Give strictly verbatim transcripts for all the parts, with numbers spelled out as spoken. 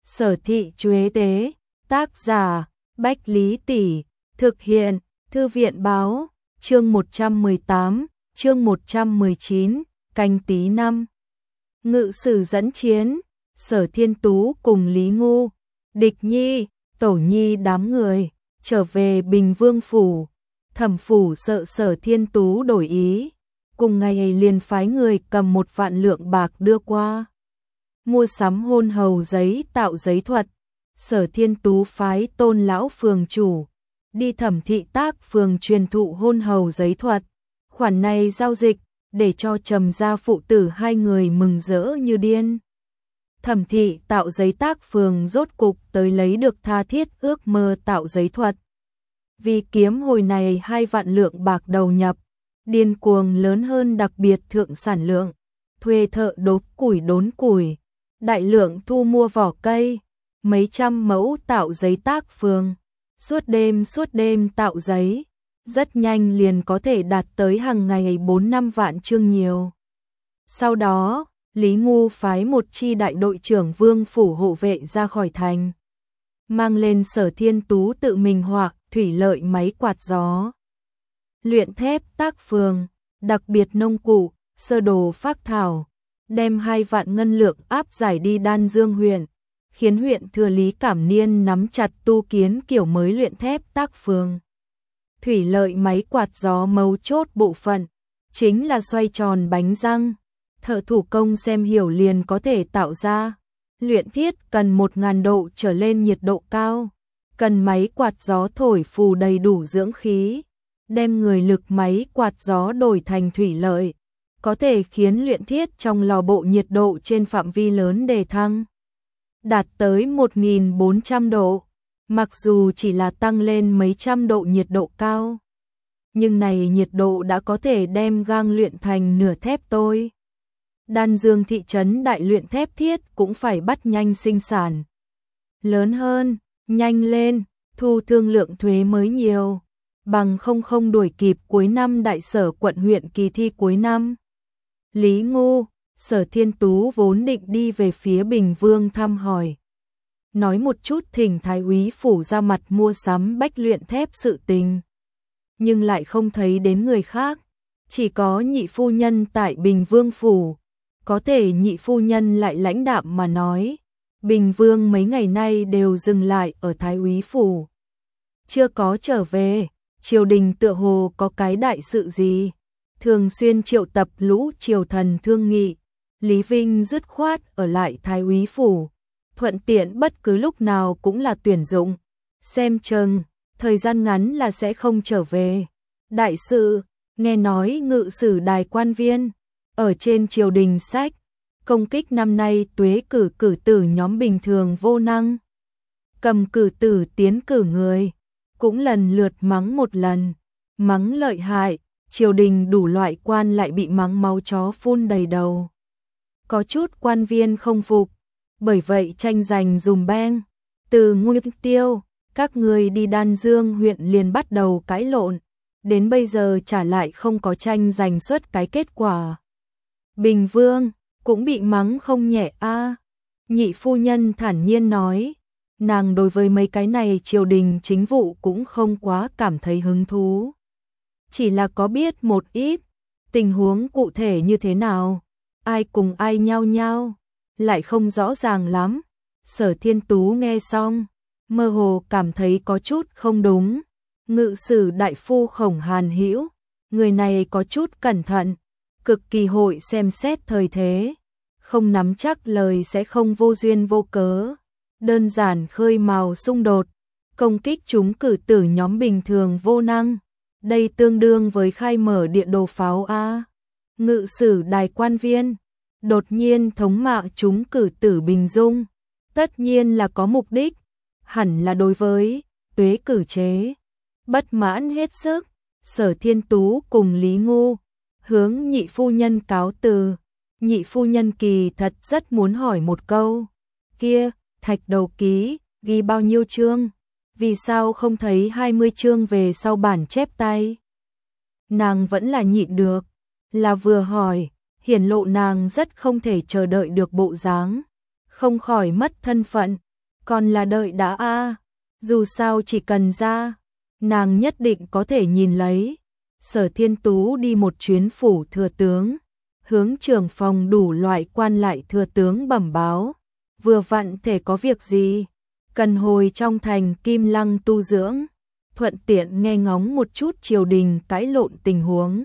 Sở Thị Chuế Tế, tác giả, Bách Lý Tỷ, thực hiện, Thư viện Báo, chương một trăm mười tám, chương một trăm mười chín, Canh Tí năm. Ngự sử dẫn chiến, Sở Thiên Tú cùng Lý Ngu, Địch Nhi, Tổ Nhi đám người, trở về Bình Vương Phủ. Thẩm Phủ sợ Sở Thiên Tú đổi ý, cùng ngày ấy liền phái người cầm một vạn lượng bạc đưa qua. Mua sắm hôn hầu giấy tạo giấy thuật, Sở Thiên Tú phái Tôn lão phường chủ đi Thẩm thị tác phường truyền thụ hôn hầu giấy thuật. Khoản này giao dịch để cho Trầm gia phụ tử hai người mừng rỡ như điên. Thẩm thị tạo giấy tác phường rốt cục tới lấy được tha thiết ước mơ tạo giấy thuật. Vì kiếm hồi này hai vạn lượng bạc đầu nhập, điên cuồng lớn hơn đặc biệt thượng sản lượng, thuê thợ đốn củi đốn củi, đại lượng thu mua vỏ cây, mấy trăm mẫu tạo giấy tác phường, suốt đêm suốt đêm tạo giấy, rất nhanh liền có thể đạt tới hàng ngày bốn năm vạn chương nhiều. Sau đó, Lý Ngu phái một chi đại đội trưởng Vương Phủ hộ vệ ra khỏi thành, mang lên Sở Thiên Tú tự mình họa thủy lợi máy quạt gió, luyện thép tác phường, đặc biệt nông cụ, sơ đồ phác thảo, đem hai vạn ngân lượng áp giải đi Đan Dương huyện, khiến huyện thừa Lý Cảm Niên nắm chặt tu kiến kiểu mới luyện thép tác phường. Thủy lợi máy quạt gió mấu chốt bộ phận, chính là xoay tròn bánh răng, thợ thủ công xem hiểu liền có thể tạo ra. Luyện thiết cần một nghìn độ trở lên nhiệt độ cao, cần máy quạt gió thổi phù đầy đủ dưỡng khí, đem người lực máy quạt gió đổi thành thủy lợi, có thể khiến luyện thiết trong lò bộ nhiệt độ trên phạm vi lớn đề thăng, đạt tới một nghìn bốn trăm độ, mặc dù chỉ là tăng lên mấy trăm độ nhiệt độ cao. Nhưng này nhiệt độ đã có thể đem gang luyện thành nửa thép tôi. Đan Dương thị trấn đại luyện thép thiết cũng phải bắt nhanh sinh sản. Lớn hơn, nhanh lên, thu thương lượng thuế mới nhiều, bằng không không đuổi kịp cuối năm đại sở quận huyện kỳ thi cuối năm. Lý Ngu, Sở Thiên Tú vốn định đi về phía Bình Vương thăm hỏi, nói một chút thỉnh Thái úy phủ ra mặt mua sắm bách luyện thép sự tình, nhưng lại không thấy đến người khác, chỉ có nhị phu nhân tại Bình Vương phủ. Có thể nhị phu nhân lại lãnh đạm mà nói, Bình Vương mấy ngày nay đều dừng lại ở Thái úy phủ, chưa có trở về, triều đình tựa hồ có cái đại sự gì, thường xuyên triệu tập lũ triều thần thương nghị. Lý Vinh dứt khoát ở lại Thái úy phủ, thuận tiện bất cứ lúc nào cũng là tuyển dụng, xem chừng thời gian ngắn là sẽ không trở về. Đại sự, nghe nói ngự sử đài quan viên ở trên triều đình sách công kích năm nay tuế cử cử tử nhóm bình thường vô năng, cầm cử tử tiến cử người, cũng lần lượt mắng một lần, mắng lợi hại, triều đình đủ loại quan lại bị mắng máu chó phun đầy đầu. Có chút quan viên không phục, bởi vậy tranh giành dùm beng, từ Nguyên Tiêu, các người đi Đan Dương huyện liền bắt đầu cãi lộn, đến bây giờ trả lại không có tranh giành xuất cái kết quả. Bình Vương cũng bị mắng không nhẹ a. À. Nhị phu nhân thản nhiên nói, nàng đối với mấy cái này triều đình chính vụ cũng không quá cảm thấy hứng thú, chỉ là có biết một ít tình huống cụ thể như thế nào, ai cùng ai nhau nhau, lại không rõ ràng lắm. Sở Thiên Tú nghe xong, mơ hồ cảm thấy có chút không đúng. Ngự sử đại phu Khổng Hàn Hữu, người này có chút cẩn thận, cực kỳ hội xem xét thời thế, không nắm chắc lời sẽ không vô duyên vô cớ, đơn giản khơi mào xung đột, công kích chúng cử tử nhóm bình thường vô năng. Đây tương đương với khai mở địa đồ pháo a. Ngự sử đài quan viên đột nhiên thống mạ chúng cử tử Bình Dung, tất nhiên là có mục đích, hẳn là đối với tuế cử chế bất mãn hết sức. Sở Thiên Tú cùng Lý Ngu hướng nhị phu nhân cáo từ. Nhị phu nhân kỳ thật rất muốn hỏi một câu, kia thạch đầu ký ghi bao nhiêu chương, vì sao không thấy hai mươi chương về sau bản chép tay. Nàng vẫn là nhịn được, là vừa hỏi, hiển lộ nàng rất không thể chờ đợi được bộ dáng, không khỏi mất thân phận, còn là đợi đã a, dù sao chỉ cần ra, nàng nhất định có thể nhìn lấy. Sở Thiên Tú đi một chuyến phủ thừa tướng, hướng trưởng phòng đủ loại quan lại thừa tướng bẩm báo, vừa vặn thể có việc gì, cần hồi trong thành Kim Lăng tu dưỡng, thuận tiện nghe ngóng một chút triều đình cãi lộn tình huống.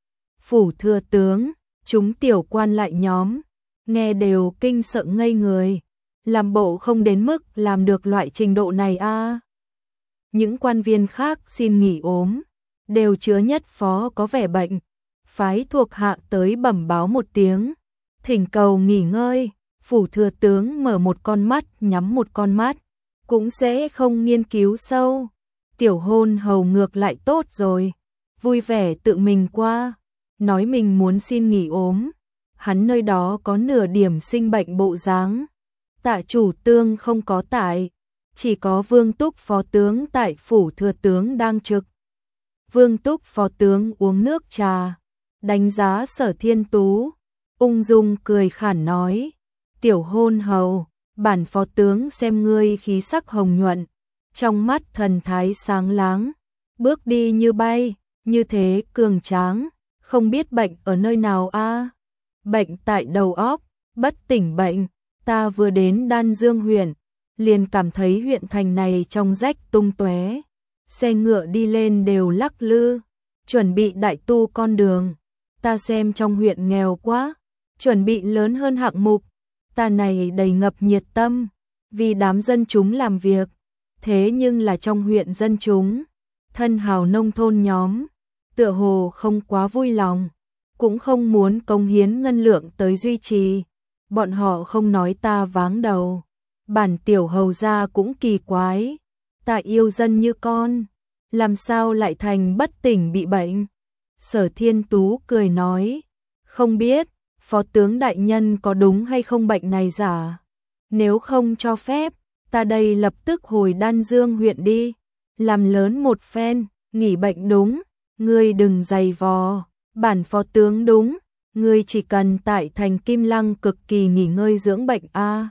Phủ thừa tướng, chúng tiểu quan lại nhóm, nghe đều kinh sợ ngây người, làm bộ không đến mức làm được loại trình độ này a. Những quan viên khác xin nghỉ ốm, đều chứa nhất phó có vẻ bệnh, phái thuộc hạ tới bẩm báo một tiếng, thỉnh cầu nghỉ ngơi. Phủ thừa tướng mở một con mắt nhắm một con mắt, cũng sẽ không nghiên cứu sâu. Tiểu hôn hầu ngược lại tốt rồi, vui vẻ tự mình qua, nói mình muốn xin nghỉ ốm. Hắn nơi đó có nửa điểm sinh bệnh bộ dáng. Tạ chủ tương không có tại, chỉ có Vương Túc phó tướng tại phủ thừa tướng đang trực. Vương Túc phó tướng uống nước trà, đánh giá Sở Thiên Tú, ung dung cười khản nói: "Tiểu hôn hầu, bản phó tướng xem ngươi khí sắc hồng nhuận, trong mắt thần thái sáng láng, bước đi như bay, như thế cường tráng, không biết bệnh ở nơi nào a?" "Bệnh tại đầu óc, bất tỉnh bệnh, ta vừa đến Đan Dương huyện, liền cảm thấy huyện thành này trong rách tung tóe, xe ngựa đi lên đều lắc lư, chuẩn bị đại tu con đường. Ta xem trong huyện nghèo quá, chuẩn bị lớn hơn hạng mục, ta này đầy ngập nhiệt tâm, vì đám dân chúng làm việc, thế nhưng là trong huyện dân chúng, thân hào nông thôn nhóm, tựa hồ không quá vui lòng, cũng không muốn cống hiến ngân lượng tới duy trì, bọn họ không nói ta váng đầu. Bản tiểu hầu gia cũng kỳ quái, ta yêu dân như con, làm sao lại thành bất tỉnh bị bệnh?" Sở Thiên Tú cười nói: "Không biết, phó tướng đại nhân có đúng hay không bệnh này giả? Nếu không cho phép, ta đây lập tức hồi Đan Dương huyện đi, làm lớn một phen, nghỉ bệnh đúng, ngươi đừng giày vò, bản phó tướng đúng, ngươi chỉ cần tại thành Kim Lăng cực kỳ nghỉ ngơi dưỡng bệnh a.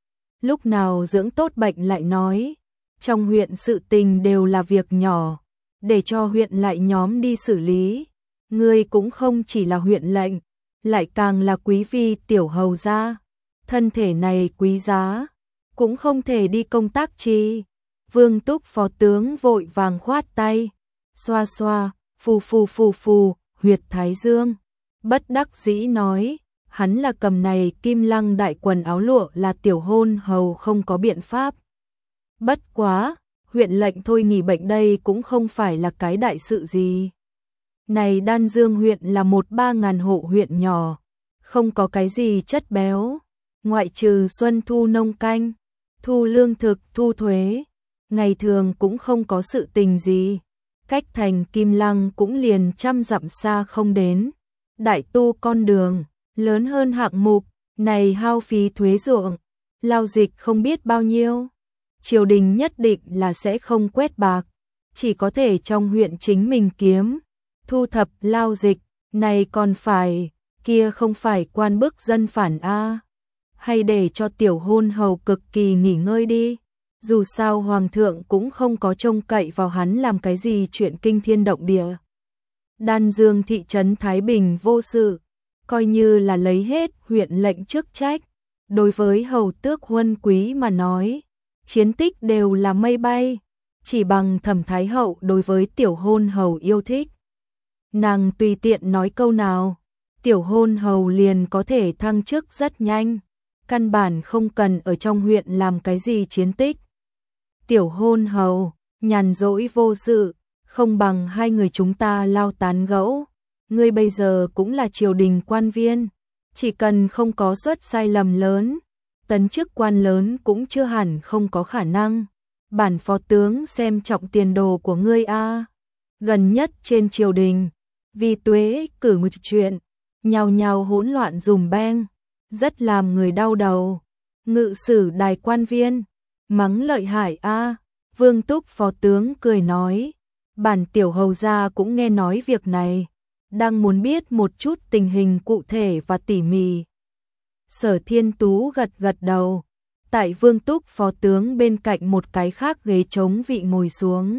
Lúc nào dưỡng tốt bệnh lại nói, trong huyện sự tình đều là việc nhỏ, để cho huyện lại nhóm đi xử lý, ngươi cũng không chỉ là huyện lệnh, lại càng là quý vi tiểu hầu gia, thân thể này quý giá, cũng không thể đi công tác chi." Vương Túc phó tướng vội vàng khoát tay, xoa xoa, phù phù phù phù, huyệt thái dương, bất đắc dĩ nói: "Hắn là cầm này Kim Lăng đại quần áo lụa là tiểu hôn hầu không có biện pháp. Bất quá, huyện lệnh thôi nghỉ bệnh đây cũng không phải là cái đại sự gì. Này Đan Dương huyện là một ba ngàn hộ huyện nhỏ, không có cái gì chất béo, ngoại trừ xuân thu nông canh, thu lương thực, thu thuế, ngày thường cũng không có sự tình gì. Cách thành Kim Lăng cũng liền trăm dặm xa không đến, đại tu con đường, lớn hơn hạng mục, này hao phí thuế ruộng, lao dịch không biết bao nhiêu. Triều đình nhất định là sẽ không quét bạc, chỉ có thể trong huyện chính mình kiếm, thu thập lao dịch, này còn phải, kia không phải quan bức dân phản a, hay để cho tiểu hôn hầu cực kỳ nghỉ ngơi đi, dù sao hoàng thượng cũng không có trông cậy vào hắn làm cái gì chuyện kinh thiên động địa." Đan Dương thị trấn Thái Bình vô sự, coi như là lấy hết huyện lệnh chức trách, đối với hầu tước huân quý mà nói, chiến tích đều là mây bay, chỉ bằng Thẩm Thái hậu đối với tiểu hôn hầu yêu thích. Nàng tùy tiện nói câu nào, tiểu hôn hầu liền có thể thăng chức rất nhanh, căn bản không cần ở trong huyện làm cái gì chiến tích. Tiểu hôn hầu, nhàn rỗi vô sự, không bằng hai người chúng ta lao tán gẫu, ngươi bây giờ cũng là triều đình quan viên, chỉ cần không có suất sai lầm lớn, tấn chức quan lớn cũng chưa hẳn không có khả năng. Bản phó tướng xem trọng tiền đồ của ngươi a. Gần nhất trên triều đình, vì tuế cử một chuyện, nhào nhào hỗn loạn dùm beng, rất làm người đau đầu. Ngự sử đài quan viên, mắng lợi hại a. Vương Túc phó tướng cười nói, bản tiểu hầu gia cũng nghe nói việc này, đang muốn biết một chút tình hình cụ thể và tỉ mỉ. Sở Thiên Tú gật gật đầu, tại Vương Túc phó tướng bên cạnh một cái khác ghế trống vị ngồi xuống.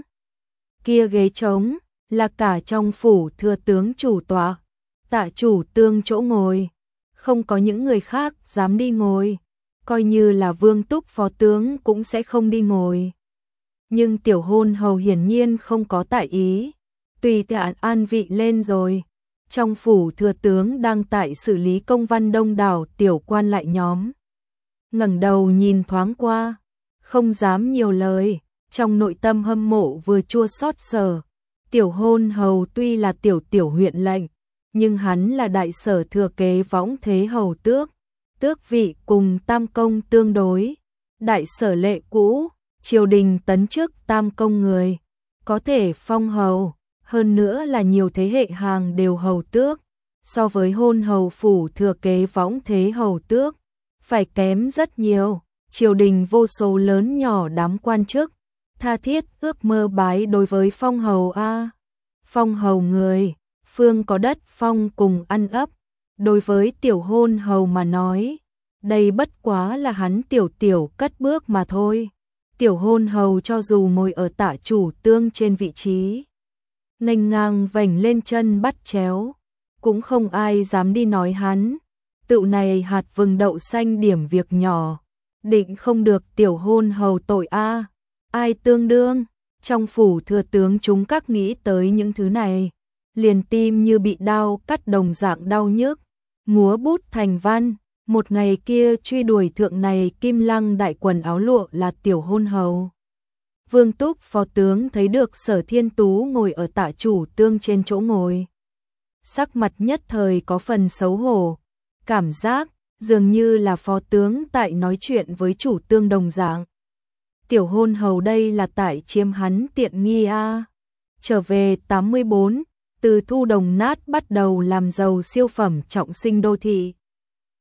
Kia ghế trống là cả trong phủ thừa tướng chủ tọa, Tạ chủ tương chỗ ngồi, không có những người khác dám đi ngồi, coi như là Vương Túc phó tướng cũng sẽ không đi ngồi. Nhưng tiểu hôn hầu hiển nhiên không có tại ý, tùy tiện an vị lên rồi. Trong phủ thừa tướng đang tại xử lý công văn đông đảo tiểu quan lại nhóm. Ngẩng đầu nhìn thoáng qua, không dám nhiều lời, trong nội tâm hâm mộ vừa chua xót sở. Tiểu hôn hầu tuy là tiểu tiểu huyện lệnh, nhưng hắn là đại sở thừa kế võng thế hầu tước, tước vị cùng tam công tương đối. Đại sở lệ cũ, triều đình tấn chức tam công người, có thể phong hầu, hơn nữa là nhiều thế hệ hàng đều hầu tước, so với hôn hầu phủ thừa kế võng thế hầu tước, phải kém rất nhiều. Triều đình vô số lớn nhỏ đám quan chức, tha thiết ước mơ bái đối với phong hầu a. Phong hầu người, phương có đất phong cùng ăn ấp, đối với tiểu hôn hầu mà nói, đây bất quá là hắn tiểu tiểu cất bước mà thôi. Tiểu hôn hầu cho dù ngồi ở Tạ chủ tương trên vị trí, nghênh ngang vành lên chân bắt chéo, cũng không ai dám đi nói hắn. Tựu này hạt vừng đậu xanh điểm việc nhỏ, định không được tiểu hôn hầu tội a. Ai tương đương, trong phủ thừa tướng chúng các nghĩ tới những thứ này, liền tim như bị đau cắt đồng dạng đau nhức, múa bút thành văn. Một ngày kia truy đuổi thượng này kim lăng đại quần áo lụa là tiểu hôn hầu. Vương Túc phó tướng thấy được Sở Thiên Tú ngồi ở Tạ chủ tương trên chỗ ngồi, sắc mặt nhất thời có phần xấu hổ, cảm giác dường như là phó tướng tại nói chuyện với chủ tương đồng dạng. Tiểu hôn hầu đây là tại chiếm hắn tiện nghi a. Trở về tám mươi bốn, từ thu đồng nát bắt đầu làm giàu siêu phẩm trọng sinh đô thị.